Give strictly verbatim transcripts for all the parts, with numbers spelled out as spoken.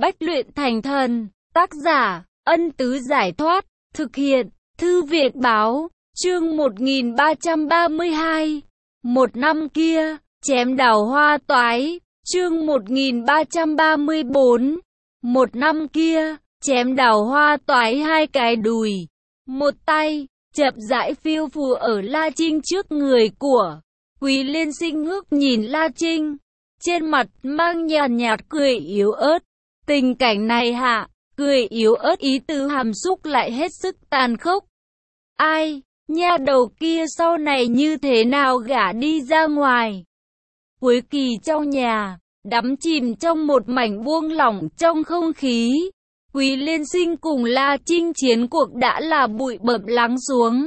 Bách luyện thành thần. Tác giả, Ân Tứ Giải Thoát. Thực hiện, Thư Viện Báo. Chương một nghìn ba trăm ba mươi hai. Một năm kia, chém đào hoa toái. Chương một nghìn ba trăm ba mươi bốn. Một năm kia, chém đào hoa toái hai cái đùi. Một tay, chậm rãi phiêu phù ở La Trinh trước người của Quý Liên Sinh ngước nhìn La Trinh. Trên mặt mang nhàn nhạt, nhạt cười yếu ớt. Tình cảnh này hạ, cười yếu ớt ý tứ hàm xúc lại hết sức tàn khốc. Ai, nha đầu kia sau này như thế nào gả đi ra ngoài? Cuối kỳ trong nhà, đắm chìm trong một mảnh buông lỏng trong không khí. Quý Liên Sinh cùng La Trinh chiến cuộc đã là bụi bặm lắng xuống.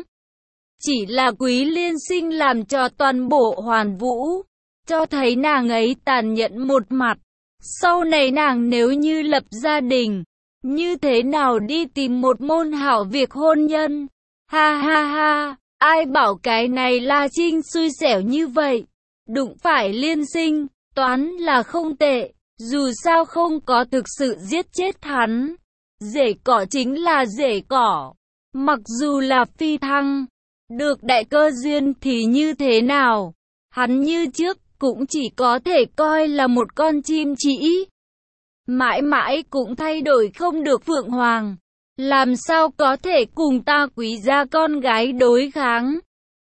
Chỉ là Quý Liên Sinh làm cho toàn bộ Hoàn Vũ, cho thấy nàng ấy tàn nhẫn một mặt. Sau này nàng nếu như lập gia đình, như thế nào đi tìm một môn hảo việc hôn nhân? Ha ha ha, ai bảo cái này La Trinh xui xẻo như vậy? Đụng phải Liên Sinh, toán là không tệ, dù sao không có thực sự giết chết hắn. Rễ cỏ chính là rễ cỏ, mặc dù là phi thăng, được đại cơ duyên thì như thế nào? Hắn như trước cũng chỉ có thể coi là một con chim chỉ. Mãi mãi cũng thay đổi không được Phượng Hoàng. Làm sao có thể cùng ta Quý gia con gái đối kháng?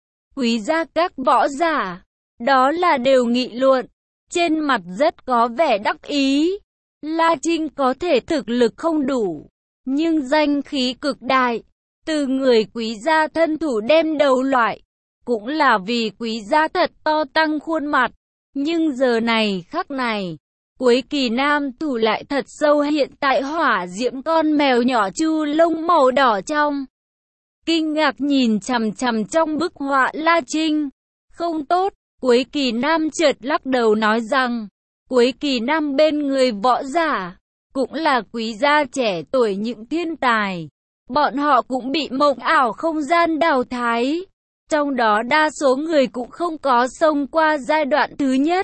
Quý gia các võ giả, đó là đều nghị luận, trên mặt rất có vẻ đắc ý. La Trinh có thể thực lực không đủ, nhưng danh khí cực đại. Từ người Quý gia thân thủ đem đầu loại, cũng là vì Quý gia thật to tăng khuôn mặt. Nhưng giờ này khắc này, Quế Kỳ nam thủ lại thật sâu hiện tại hỏa diễm con mèo nhỏ chu lông màu đỏ trong. Kinh ngạc nhìn chằm chằm trong bức họa La Trinh. Không tốt, Quế Kỳ nam chợt lắc đầu nói rằng, Quế Kỳ nam bên người võ giả, cũng là Quý gia trẻ tuổi những thiên tài. Bọn họ cũng bị mộng ảo không gian đào thái. Trong đó đa số người cũng không có xông qua giai đoạn thứ nhất.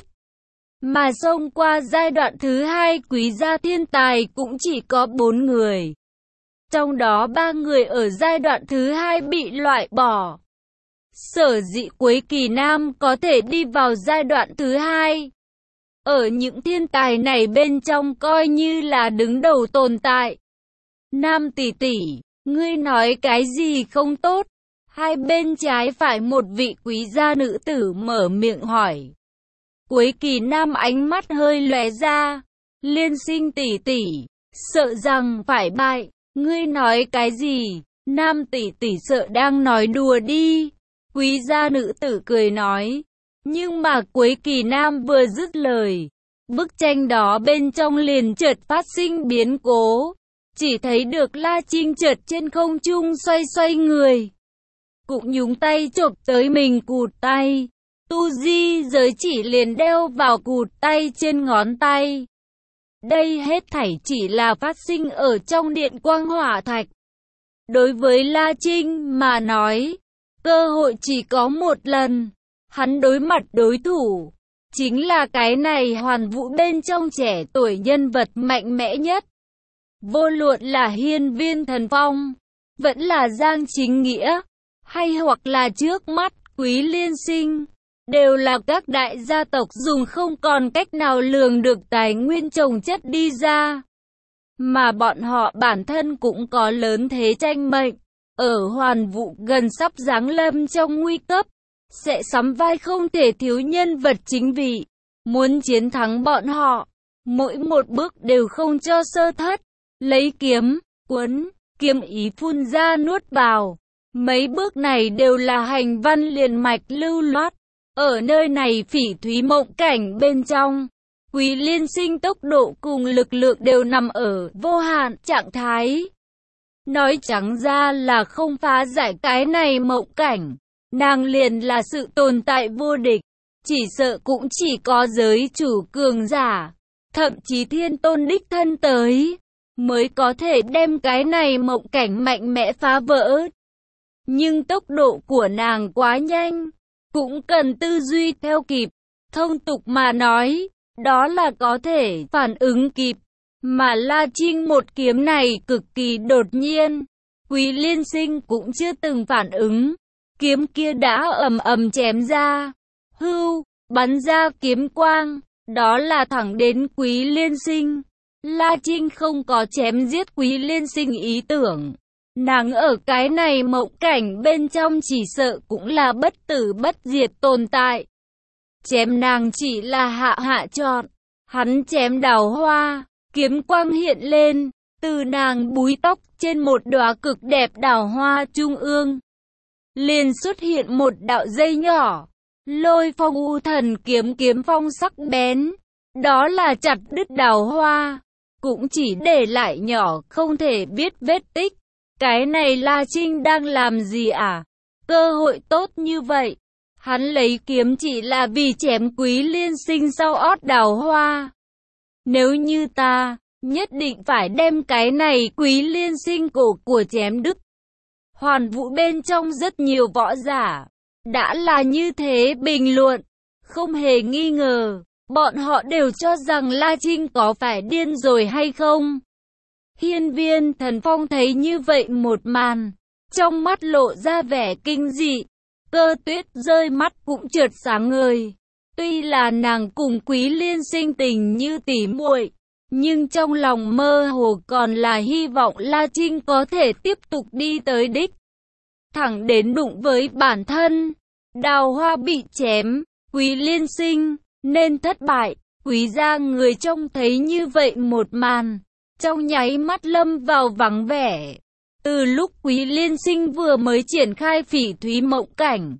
Mà xông qua giai đoạn thứ hai Quý gia thiên tài cũng chỉ có bốn người. Trong đó ba người ở giai đoạn thứ hai bị loại bỏ. Sở dĩ Quế Kỳ nam có thể đi vào giai đoạn thứ hai. Ở những thiên tài này bên trong coi như là đứng đầu tồn tại. Nam tỷ tỷ, ngươi nói cái gì không tốt? Hai bên trái phải một vị quý gia nữ tử mở miệng hỏi. Quế Kỳ nam ánh mắt hơi lóe ra. Liên Sinh tỷ tỷ, sợ rằng phải bại. Ngươi nói cái gì? Nam tỷ tỷ sợ đang nói đùa đi. Quý gia nữ tử cười nói. Nhưng mà Quế Kỳ nam vừa dứt lời, bức tranh đó bên trong liền chợt phát sinh biến cố. Chỉ thấy được La Trinh chợt trên không trung xoay xoay người, cũng nhúng tay chộp tới mình cụt tay. Tu di giới chỉ liền đeo vào cụt tay trên ngón tay. Đây hết thảy chỉ là phát sinh ở trong điện quang hỏa thạch. Đối với La Trinh mà nói, cơ hội chỉ có một lần. Hắn đối mặt đối thủ, chính là cái này Hoàn Vũ bên trong trẻ tuổi nhân vật mạnh mẽ nhất. Vô luận là Hiên Viên Thần Phong, vẫn là Giang Chính Nghĩa, hay hoặc là trước mắt Quý Liên Sinh, đều là các đại gia tộc dùng không còn cách nào lường được tài nguyên trồng chất đi ra. Mà bọn họ bản thân cũng có lớn thế tranh mệnh, ở Hoàn Vũ gần sắp giáng lâm trong nguy cấp, sẽ sắm vai không thể thiếu nhân vật chính vị. Muốn chiến thắng bọn họ, mỗi một bước đều không cho sơ thất. Lấy kiếm, quấn, kiếm ý phun ra nuốt vào. Mấy bước này đều là hành văn liền mạch lưu loát. Ở nơi này phỉ thúy mộng cảnh bên trong, Quý Liên Sinh tốc độ cùng lực lượng đều nằm ở vô hạn trạng thái. Nói trắng ra là không phá giải cái này mộng cảnh, nàng liền là sự tồn tại vô địch. Chỉ sợ cũng chỉ có giới chủ cường giả, thậm chí thiên tôn đích thân tới, mới có thể đem cái này mộng cảnh mạnh mẽ phá vỡ. Nhưng tốc độ của nàng quá nhanh, cũng cần tư duy theo kịp. Thông tục mà nói, đó là có thể phản ứng kịp. Mà La Trinh một kiếm này cực kỳ đột nhiên, Quý Liên Sinh cũng chưa từng phản ứng. Kiếm kia đã ầm ầm chém ra, hưu, bắn ra kiếm quang, đó là thẳng đến Quý Liên Sinh. La Trinh không có chém giết Quý Liên Sinh ý tưởng. Nàng ở cái này mộng cảnh bên trong chỉ sợ cũng là bất tử bất diệt tồn tại. Chém nàng chỉ là hạ hạ chọn. Hắn chém đào hoa, kiếm quang hiện lên, từ nàng búi tóc trên một đóa cực đẹp đào hoa trung ương. Liền xuất hiện một đạo dây nhỏ, lôi phong u thần kiếm kiếm phong sắc bén. Đó là chặt đứt đào hoa, cũng chỉ để lại nhỏ không thể biết vết tích. Cái này La Trinh đang làm gì à? Cơ hội tốt như vậy. Hắn lấy kiếm chỉ là vì chém Quý Liên Sinh sau ót đào hoa. Nếu như ta, nhất định phải đem cái này Quý Liên Sinh cổ của chém đứt. Hoàn Vũ bên trong rất nhiều võ giả, đã là như thế bình luận, không hề nghi ngờ, bọn họ đều cho rằng La Trinh có phải điên rồi hay không. Hiên Viên Thần Phong thấy như vậy một màn, trong mắt lộ ra vẻ kinh dị, Cơ Tuyết rơi mắt cũng chợt sáng ngời. Tuy là nàng cùng Quý Liên Sinh tình như tỉ muội, nhưng trong lòng mơ hồ còn là hy vọng La Trinh có thể tiếp tục đi tới đích. Thẳng đến đụng với bản thân, đào hoa bị chém, Quý Liên Sinh nên thất bại. Quý gia người trông thấy như vậy một màn, trong nháy mắt lâm vào vắng vẻ. Từ lúc Quý Liên Sinh vừa mới triển khai phỉ thúy mộng cảnh,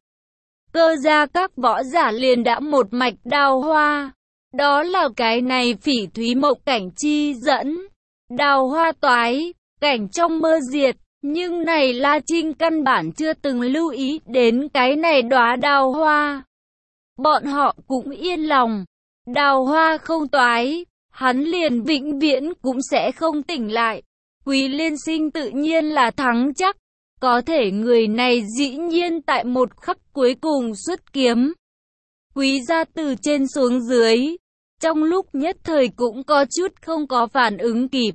Cơ gia các võ giả liền đã một mạch đào hoa. Đó là cái này phỉ thúy mộng cảnh chi dẫn. Đào hoa toái, cảnh trong mơ diệt. Nhưng này La Trinh căn bản chưa từng lưu ý đến cái này đóa đào hoa. Bọn họ cũng yên lòng. Đào hoa không toái, hắn liền vĩnh viễn cũng sẽ không tỉnh lại. Quý Liên Sinh tự nhiên là thắng chắc. Có thể người này dĩ nhiên tại một khắc cuối cùng xuất kiếm. Quý gia từ trên xuống dưới, trong lúc nhất thời cũng có chút không có phản ứng kịp.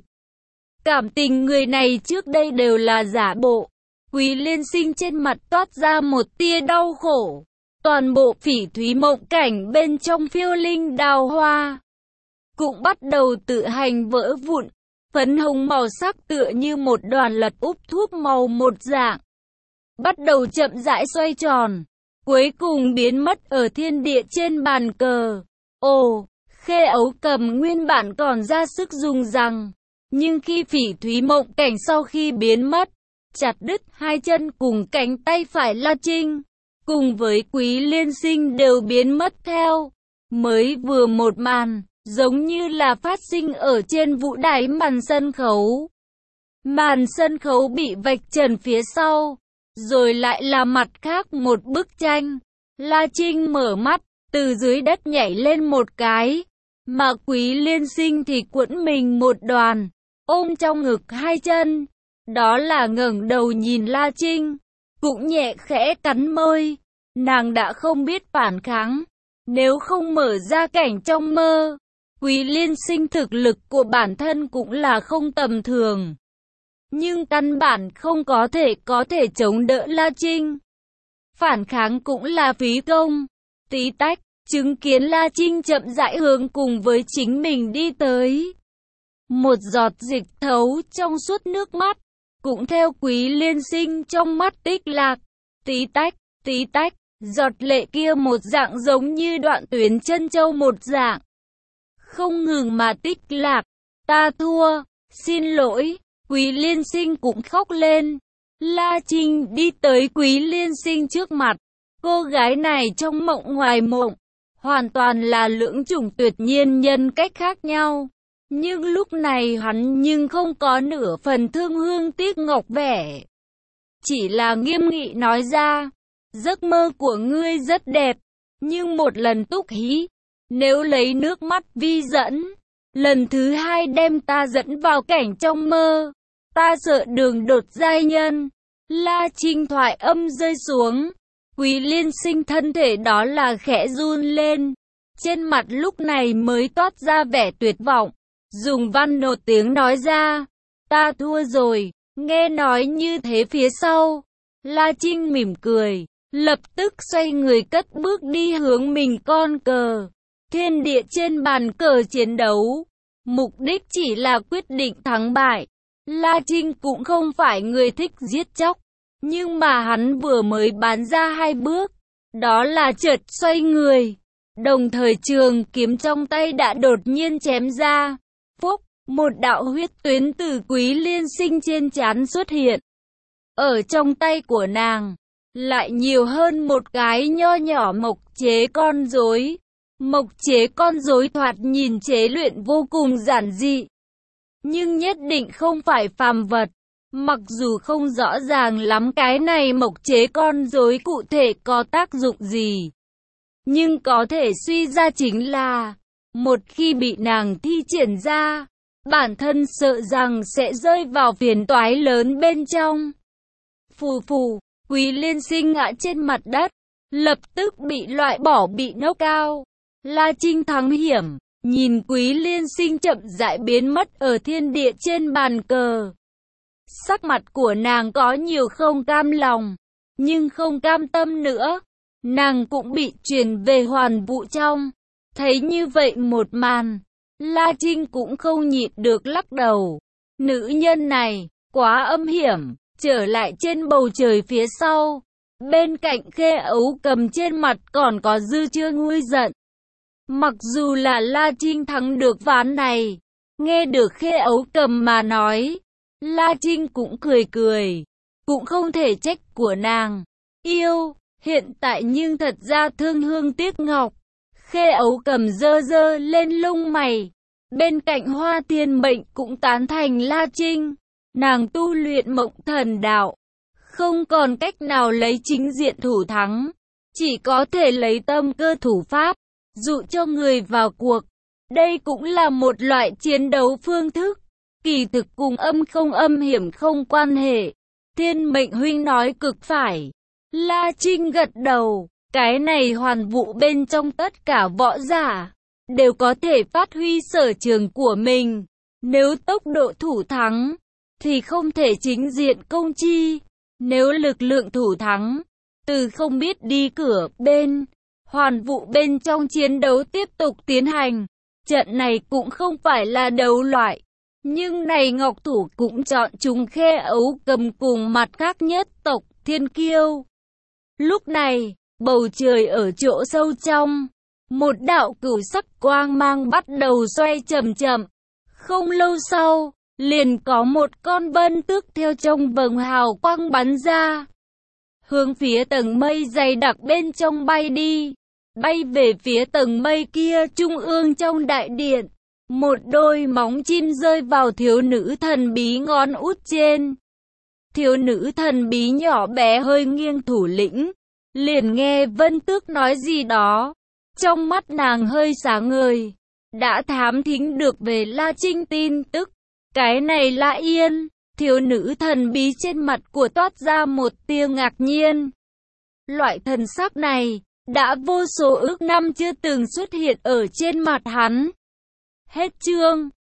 Cảm tình người này trước đây đều là giả bộ. Quý Liên Sinh trên mặt toát ra một tia đau khổ. Toàn bộ phỉ thúy mộng cảnh bên trong phiêu linh đào hoa cũng bắt đầu tự hành vỡ vụn. Phấn hồng màu sắc tựa như một đoàn lật úp thuốc màu một dạng, bắt đầu chậm rãi xoay tròn, cuối cùng biến mất ở thiên địa trên bàn cờ. Ồ, Khê Ấu Cầm nguyên bản còn ra sức dùng rằng, nhưng khi phỉ thúy mộng cảnh sau khi biến mất, chặt đứt hai chân cùng cánh tay phải La Trinh, cùng với Quý Liên Sinh đều biến mất theo. Mới vừa một màn, giống như là phát sinh ở trên vũ đài màn sân khấu. Màn sân khấu bị vạch trần phía sau, rồi lại là mặt khác một bức tranh. La Trinh mở mắt, từ dưới đất nhảy lên một cái, mà Quý Liên Sinh thì cuộn mình một đoàn, ôm trong ngực hai chân. Đó là ngẩng đầu nhìn La Trinh, cũng nhẹ khẽ cắn môi. Nàng đã không biết phản kháng, nếu không mở ra cảnh trong mơ. Quý Liên Sinh thực lực của bản thân cũng là không tầm thường, nhưng căn bản không có thể có thể chống đỡ La Trinh. Phản kháng cũng là phí công. Tí tách, chứng kiến La Trinh chậm rãi hướng cùng với chính mình đi tới. Một giọt dịch thấu trong suốt nước mắt, cũng theo Quý Liên Sinh trong mắt tích lạc. Tí tách, tí tách, giọt lệ kia một dạng giống như đoạn tuyến chân châu một dạng, không ngừng mà tích lạc. Ta thua, xin lỗi. Quý Liên Sinh cũng khóc lên. La Trinh đi tới Quý Liên Sinh trước mặt. Cô gái này trong mộng ngoài mộng, hoàn toàn là lưỡng chủng tuyệt nhiên nhân cách khác nhau. Nhưng lúc này hắn nhưng không có nửa phần thương hương tiếc ngọc vẻ. Chỉ là nghiêm nghị nói ra, giấc mơ của ngươi rất đẹp, nhưng một lần túc hí, nếu lấy nước mắt vi dẫn, lần thứ hai đem ta dẫn vào cảnh trong mơ, ta sợ đường đột giai nhân. La Trinh thoại âm rơi xuống, Quý Liên Sinh thân thể đó là khẽ run lên, trên mặt lúc này mới toát ra vẻ tuyệt vọng. dùng văn nột tiếng nói ra. Ta thua rồi. Nghe nói như thế phía sau, La Trinh mỉm cười, lập tức xoay người cất bước đi hướng mình con cờ. Thiên địa trên bàn cờ chiến đấu, mục đích chỉ là quyết định thắng bại. La Trinh cũng không phải người thích giết chóc, nhưng mà hắn vừa mới bán ra hai bước, đó là chợt xoay người, đồng thời trường kiếm trong tay đã đột nhiên chém ra. Phúc, một đạo huyết tuyến từ Quý Liên Sinh trên trán xuất hiện. Ở trong tay của nàng, lại nhiều hơn một cái nho nhỏ mộc chế con rối. Mộc chế con rối thoạt nhìn chế luyện vô cùng giản dị, nhưng nhất định không phải phàm vật. Mặc dù không rõ ràng lắm cái này mộc chế con rối cụ thể có tác dụng gì, nhưng có thể suy ra chính là, một khi bị nàng thi triển ra, bản thân sợ rằng sẽ rơi vào phiền toái lớn bên trong. Phù phù, Quý Liên Sinh ngã trên mặt đất, lập tức bị loại bỏ, bị knock out. La Trinh thắng hiểm, nhìn Quý Liên Sinh chậm rãi biến mất ở thiên địa trên bàn cờ. Sắc mặt của nàng có nhiều không cam lòng, nhưng không cam tâm nữa. Nàng cũng bị truyền về hoàn vũ trong. Thấy như vậy một màn, La Trinh cũng không nhịn được lắc đầu. Nữ nhân này, quá âm hiểm. Trở lại trên bầu trời phía sau, bên cạnh Khê Ấu Cầm trên mặt còn có dư chưa nguôi giận. Mặc dù là La Trinh thắng được ván này, nghe được Khê Ấu Cầm mà nói, La Trinh cũng cười cười, cũng không thể trách của nàng. Yêu, hiện tại nhưng thật ra thương hương tiếc ngọc. Khê Ấu Cầm dơ dơ lên lông mày, bên cạnh Hoa Tiên Mệnh cũng tán thành La Trinh. Nàng tu luyện Mộng Thần Đạo, không còn cách nào lấy chính diện thủ thắng, chỉ có thể lấy tâm cơ thủ pháp, dụ cho người vào cuộc. Đây cũng là một loại chiến đấu phương thức, kỳ thực cùng âm không âm hiểm không quan hệ. Thiên Mệnh huynh nói cực phải. La Trinh gật đầu, cái này hoàn vũ bên trong tất cả võ giả, đều có thể phát huy sở trường của mình. Nếu tốc độ thủ thắng, thì không thể chính diện công chi. Nếu lực lượng thủ thắng, từ không biết đi cửa bên, hoàn vũ bên trong chiến đấu tiếp tục tiến hành. Trận này cũng không phải là đấu loại, nhưng này Ngọc Thủ cũng chọn chúng Khê Ấu Cầm cùng mặt khác nhất tộc Thiên Kiêu. Lúc này, bầu trời ở chỗ sâu trong, một đạo cửu sắc quang mang bắt đầu xoay chậm chậm. Không lâu sau, liền có một con vân tước theo trong vầng hào quang bắn ra, hướng phía tầng mây dày đặc bên trong bay đi, bay về phía tầng mây kia trung ương trong đại điện. Một đôi móng chim rơi vào thiếu nữ thần bí ngón út trên. Thiếu nữ thần bí nhỏ bé hơi nghiêng thủ lĩnh, liền nghe vân tước nói gì đó, trong mắt nàng hơi sáng ngời, đã thám thính được về La Trinh tin tức. Cái này là Yên, thiếu nữ thần bí trên mặt của toát ra một tia ngạc nhiên. Loại thần sắc này, đã vô số ước năm chưa từng xuất hiện ở trên mặt hắn. Hết chương.